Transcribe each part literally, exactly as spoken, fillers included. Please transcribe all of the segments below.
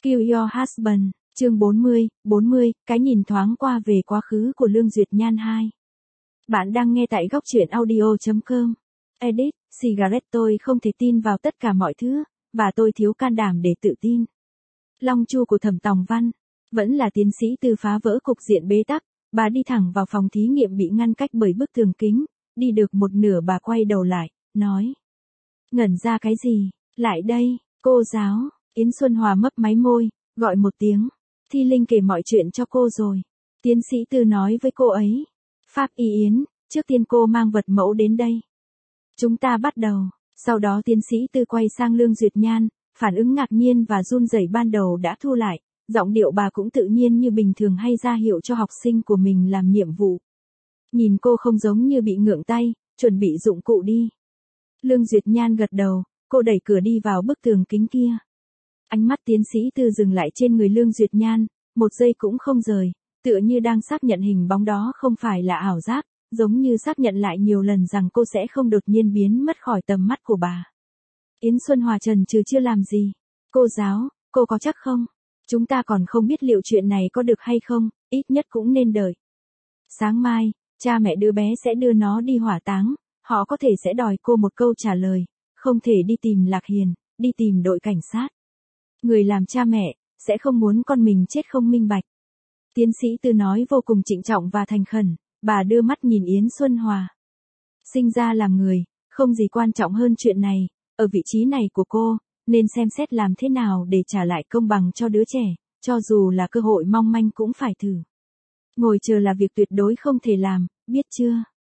Kill Your Husband, chương bốn mươi, bốn mươi, cái nhìn thoáng qua về quá khứ của Lương Duyệt Nhan hai. Bạn đang nghe tại góc truyện audio chấm com. Edit, cigarette tôi không thể tin vào tất cả mọi thứ, và tôi thiếu can đảm để tự tin. Long chu của Thẩm Tòng Văn, vẫn là tiến sĩ tư phá vỡ cục diện bế tắc, bà đi thẳng vào phòng thí nghiệm bị ngăn cách bởi bức tường kính, đi được một nửa bà quay đầu lại, nói. Ngẩn ra cái gì, lại đây, cô giáo, Yến Xuân Hòa mấp máy môi, gọi một tiếng. Thi Linh kể mọi chuyện cho cô rồi. Tiến sĩ Tư nói với cô ấy. Pháp Y Yến, trước tiên cô mang vật mẫu đến đây. Chúng ta bắt đầu. Sau đó tiến sĩ Tư quay sang Lương Duyệt Nhan, phản ứng ngạc nhiên và run rẩy ban đầu đã thu lại, giọng điệu bà cũng tự nhiên như bình thường hay ra hiệu cho học sinh của mình làm nhiệm vụ. Nhìn cô không giống như bị ngượng tay, chuẩn bị dụng cụ đi. Lương Duyệt Nhan gật đầu, cô đẩy cửa đi vào bức tường kính kia. Ánh mắt tiến sĩ Tư dừng lại trên người Lương Duyệt Nhan, một giây cũng không rời, tựa như đang xác nhận hình bóng đó không phải là ảo giác, giống như xác nhận lại nhiều lần rằng cô sẽ không đột nhiên biến mất khỏi tầm mắt của bà. Yến Xuân Hòa trần trừ chưa làm gì. Cô giáo, cô có chắc không? Chúng ta còn không biết liệu chuyện này có được hay không, ít nhất cũng nên đợi. Sáng mai, cha mẹ đứa bé sẽ đưa nó đi hỏa táng, họ có thể sẽ đòi cô một câu trả lời, không thể đi tìm Lạc Hiền, đi tìm đội cảnh sát. Người làm cha mẹ, sẽ không muốn con mình chết không minh bạch. Tiến sĩ Tư nói vô cùng trịnh trọng và thành khẩn, bà đưa mắt nhìn Yến Xuân Hòa. Sinh ra làm người, không gì quan trọng hơn chuyện này, ở vị trí này của cô, nên xem xét làm thế nào để trả lại công bằng cho đứa trẻ, cho dù là cơ hội mong manh cũng phải thử. Ngồi chờ là việc tuyệt đối không thể làm, biết chưa?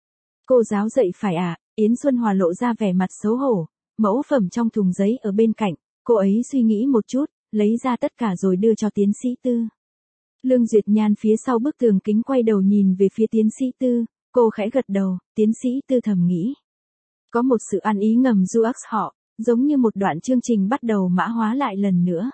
Cô giáo dậy phải ạ, à? Yến Xuân Hòa lộ ra vẻ mặt xấu hổ, mẫu phẩm trong thùng giấy ở bên cạnh. Cô ấy suy nghĩ một chút, lấy ra tất cả rồi đưa cho tiến sĩ Tư. Lương Duyệt Nhan phía sau bức tường kính quay đầu nhìn về phía tiến sĩ Tư, cô khẽ gật đầu, tiến sĩ Tư thầm nghĩ. Có một sự ăn ý ngầm du ác họ, giống như một đoạn chương trình bắt đầu mã hóa lại lần nữa.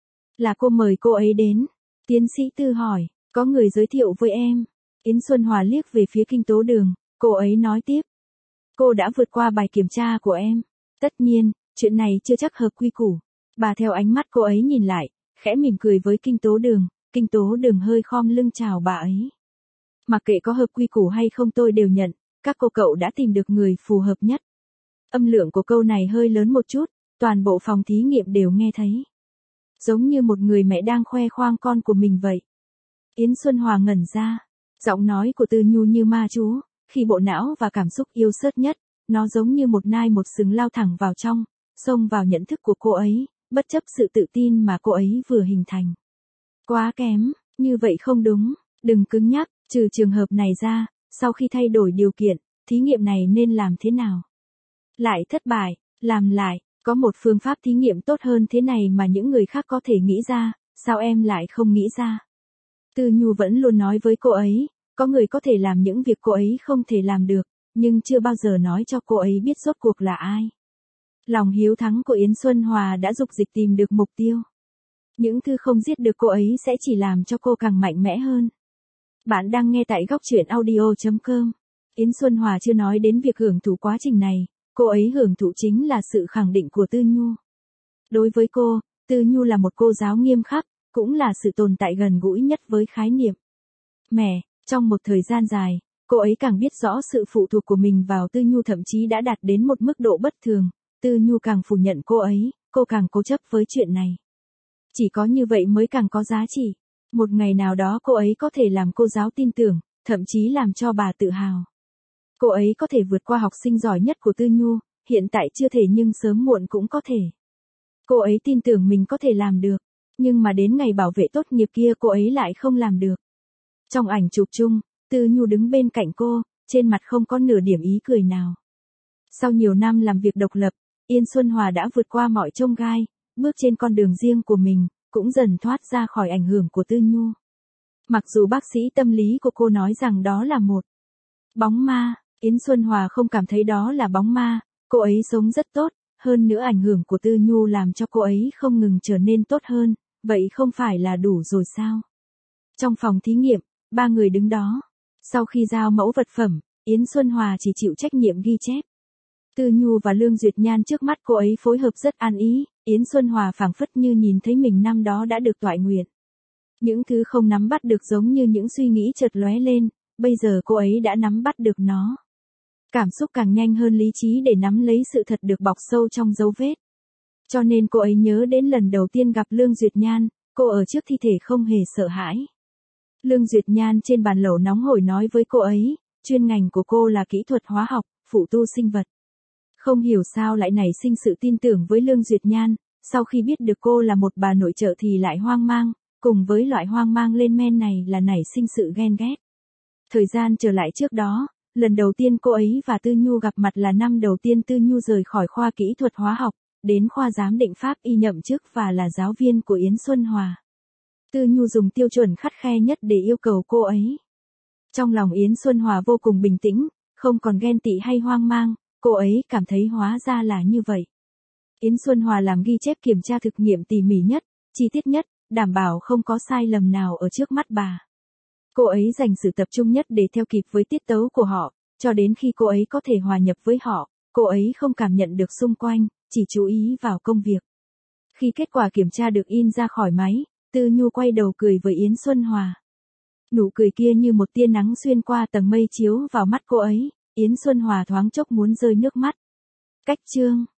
Là cô mời cô ấy đến. Tiến sĩ Tư hỏi, có người giới thiệu với em. Yến Xuân Hòa liếc về phía Kinh Tố Đường, cô ấy nói tiếp. Cô đã vượt qua bài kiểm tra của em. Tất nhiên, chuyện này chưa chắc hợp quy củ. Bà theo ánh mắt cô ấy nhìn lại, khẽ mỉm cười với Kinh Tố Đường, Kinh Tố Đường hơi khom lưng chào bà ấy. Mặc kệ có hợp quy củ hay không tôi đều nhận, các cô cậu đã tìm được người phù hợp nhất. Âm lượng của câu này hơi lớn một chút, toàn bộ phòng thí nghiệm đều nghe thấy. Giống như một người mẹ đang khoe khoang con của mình vậy. Yến Xuân Hòa ngẩn ra, giọng nói của Tư Nhu như ma chú, khi bộ não và cảm xúc yêu sớt nhất, nó giống như một nai một sừng lao thẳng vào trong, xông vào nhận thức của cô ấy, bất chấp sự tự tin mà cô ấy vừa hình thành. Quá kém, như vậy không đúng, đừng cứng nhắc, trừ trường hợp này ra, sau khi thay đổi điều kiện, thí nghiệm này nên làm thế nào? Lại thất bại, làm lại, có một phương pháp thí nghiệm tốt hơn thế này mà những người khác có thể nghĩ ra, sao em lại không nghĩ ra? Tư Nhu vẫn luôn nói với cô ấy, có người có thể làm những việc cô ấy không thể làm được, nhưng chưa bao giờ nói cho cô ấy biết rốt cuộc là ai. Lòng hiếu thắng của Yến Xuân Hòa đã dục dịch tìm được mục tiêu. Những thứ không giết được cô ấy sẽ chỉ làm cho cô càng mạnh mẽ hơn. Bạn đang nghe tại góc truyện audio chấm com. Yến Xuân Hòa chưa nói đến việc hưởng thụ quá trình này, cô ấy hưởng thụ chính là sự khẳng định của Tư Nhu. Đối với cô, Tư Nhu là một cô giáo nghiêm khắc, cũng là sự tồn tại gần gũi nhất với khái niệm. Mẹ, trong một thời gian dài, cô ấy càng biết rõ sự phụ thuộc của mình vào Tư Nhu thậm chí đã đạt đến một mức độ bất thường. Tư Nhu càng phủ nhận cô ấy, cô càng cố chấp với chuyện này. Chỉ có như vậy mới càng có giá trị. Một ngày nào đó cô ấy có thể làm cô giáo tin tưởng, thậm chí làm cho bà tự hào. Cô ấy có thể vượt qua học sinh giỏi nhất của Tư Nhu, hiện tại chưa thể nhưng sớm muộn cũng có thể. Cô ấy tin tưởng mình có thể làm được, nhưng mà đến ngày bảo vệ tốt nghiệp kia cô ấy lại không làm được. Trong ảnh chụp chung, Tư Nhu đứng bên cạnh cô, trên mặt không có nửa điểm ý cười nào. Sau nhiều năm làm việc độc lập, Yến Xuân Hòa đã vượt qua mọi chông gai, bước trên con đường riêng của mình, cũng dần thoát ra khỏi ảnh hưởng của Tư Nhu. Mặc dù bác sĩ tâm lý của cô nói rằng đó là một bóng ma, Yến Xuân Hòa không cảm thấy đó là bóng ma, cô ấy sống rất tốt, hơn nữa ảnh hưởng của Tư Nhu làm cho cô ấy không ngừng trở nên tốt hơn, vậy không phải là đủ rồi sao? Trong phòng thí nghiệm, ba người đứng đó. Sau khi giao mẫu vật phẩm, Yến Xuân Hòa chỉ chịu trách nhiệm ghi chép. Tư Nhu và Lương Duyệt Nhan trước mắt cô ấy phối hợp rất ăn ý, Yến Xuân Hòa phảng phất như nhìn thấy mình năm đó đã được toại nguyện. Những thứ không nắm bắt được giống như những suy nghĩ chợt lóe lên, bây giờ cô ấy đã nắm bắt được nó. Cảm xúc càng nhanh hơn lý trí để nắm lấy sự thật được bọc sâu trong dấu vết. Cho nên cô ấy nhớ đến lần đầu tiên gặp Lương Duyệt Nhan, cô ở trước thi thể không hề sợ hãi. Lương Duyệt Nhan trên bàn lẩu nóng hổi nói với cô ấy, chuyên ngành của cô là kỹ thuật hóa học, phụ tu sinh vật. Không hiểu sao lại nảy sinh sự tin tưởng với Lương Duyệt Nhan, sau khi biết được cô là một bà nội trợ thì lại hoang mang, cùng với loại hoang mang lên men này là nảy sinh sự ghen ghét. Thời gian trở lại trước đó, lần đầu tiên cô ấy và Tư Nhu gặp mặt là năm đầu tiên Tư Nhu rời khỏi khoa kỹ thuật hóa học, đến khoa giám định pháp y nhậm chức và là giáo viên của Yến Xuân Hòa. Tư Nhu dùng tiêu chuẩn khắt khe nhất để yêu cầu cô ấy. Trong lòng Yến Xuân Hòa vô cùng bình tĩnh, không còn ghen tị hay hoang mang, cô ấy cảm thấy hóa ra là như vậy. Yến Xuân Hòa làm ghi chép kiểm tra thực nghiệm tỉ mỉ nhất, chi tiết nhất, đảm bảo không có sai lầm nào ở trước mắt bà. Cô ấy dành sự tập trung nhất để theo kịp với tiết tấu của họ, cho đến khi cô ấy có thể hòa nhập với họ, cô ấy không cảm nhận được xung quanh, chỉ chú ý vào công việc. Khi kết quả kiểm tra được in ra khỏi máy, Tư Nhu quay đầu cười với Yến Xuân Hòa. Nụ cười kia như một tia nắng xuyên qua tầng mây chiếu vào mắt cô ấy, Yến Xuân Hòa thoáng chốc muốn rơi nước mắt. Cách chương